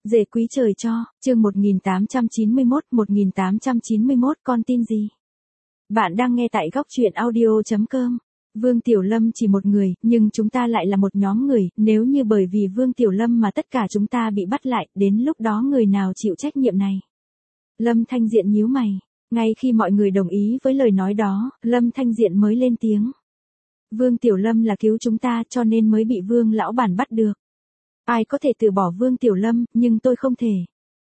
Dề quý trời cho, chương 1891 con tin gì? Bạn đang nghe tại góc truyện audio.com. Vương Tiểu Lâm chỉ một người, nhưng chúng ta lại là một nhóm người, nếu như bởi vì Vương Tiểu Lâm mà tất cả chúng ta bị bắt lại, đến lúc đó người nào chịu trách nhiệm này? Lâm Thanh Diện nhíu mày. Ngay khi mọi người đồng ý với lời nói đó, Lâm Thanh Diện mới lên tiếng. Vương Tiểu Lâm là cứu chúng ta cho nên mới bị Vương lão bản bắt được. Ai có thể từ bỏ Vương Tiểu Lâm, nhưng tôi không thể.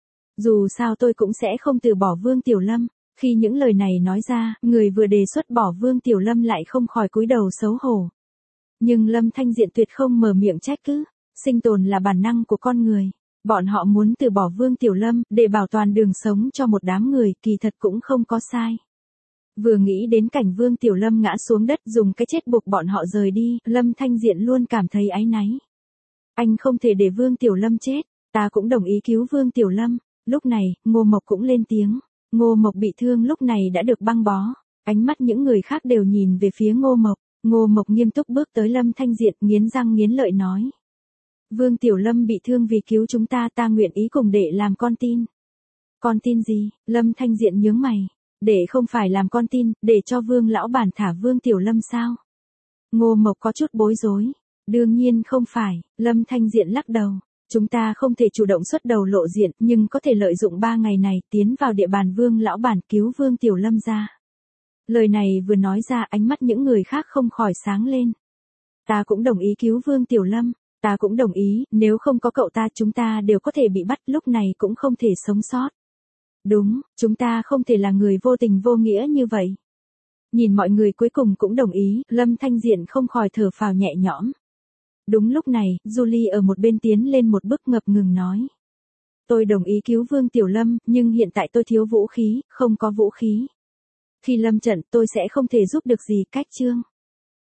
Dù sao tôi cũng sẽ không từ bỏ Vương Tiểu Lâm. Khi những lời này nói ra, người vừa đề xuất bỏ Vương Tiểu Lâm lại không khỏi cúi đầu xấu hổ. Nhưng Lâm Thanh Diện tuyệt không mở miệng trách cứ. Sinh tồn là bản năng của con người. Bọn họ muốn từ bỏ Vương Tiểu Lâm, để bảo toàn đường sống cho một đám người, kỳ thật cũng không có sai. Vừa nghĩ đến cảnh Vương Tiểu Lâm ngã xuống đất dùng cái chết buộc bọn họ rời đi, Lâm Thanh Diện luôn cảm thấy áy náy. Anh không thể để Vương Tiểu Lâm chết, ta cũng đồng ý cứu Vương Tiểu Lâm. Lúc này, Ngô Mộc cũng lên tiếng. Ngô Mộc bị thương lúc này đã được băng bó. Ánh mắt những người khác đều nhìn về phía Ngô Mộc. Ngô Mộc nghiêm túc bước tới Lâm Thanh Diện, nghiến răng nghiến lợi nói. Vương Tiểu Lâm bị thương vì cứu chúng ta, ta nguyện ý cùng đệ làm con tin. Con tin gì? Lâm Thanh Diện nhướng mày. Đệ không phải làm con tin, để cho Vương lão bản thả Vương Tiểu Lâm sao? Ngô Mộc có chút bối rối. Đương nhiên không phải, Lâm Thanh Diện lắc đầu. Chúng ta không thể chủ động xuất đầu lộ diện, nhưng có thể lợi dụng 3 ngày này tiến vào địa bàn Vương lão bản cứu Vương Tiểu Lâm ra. Lời này vừa nói ra, ánh mắt những người khác không khỏi sáng lên. Ta cũng đồng ý cứu Vương Tiểu Lâm, ta cũng đồng ý, nếu không có cậu ta chúng ta đều có thể bị bắt, lúc này cũng không thể sống sót. Đúng, chúng ta không thể là người vô tình vô nghĩa như vậy. Nhìn mọi người cuối cùng cũng đồng ý, Lâm Thanh Diện không khỏi thở phào nhẹ nhõm. Đúng lúc này, Julie ở một bên tiến lên một bước ngập ngừng nói. Tôi đồng ý cứu Vương Tiểu Lâm, nhưng hiện tại tôi thiếu vũ khí, không có vũ khí. Khi lâm trận tôi sẽ không thể giúp được gì, cách chương.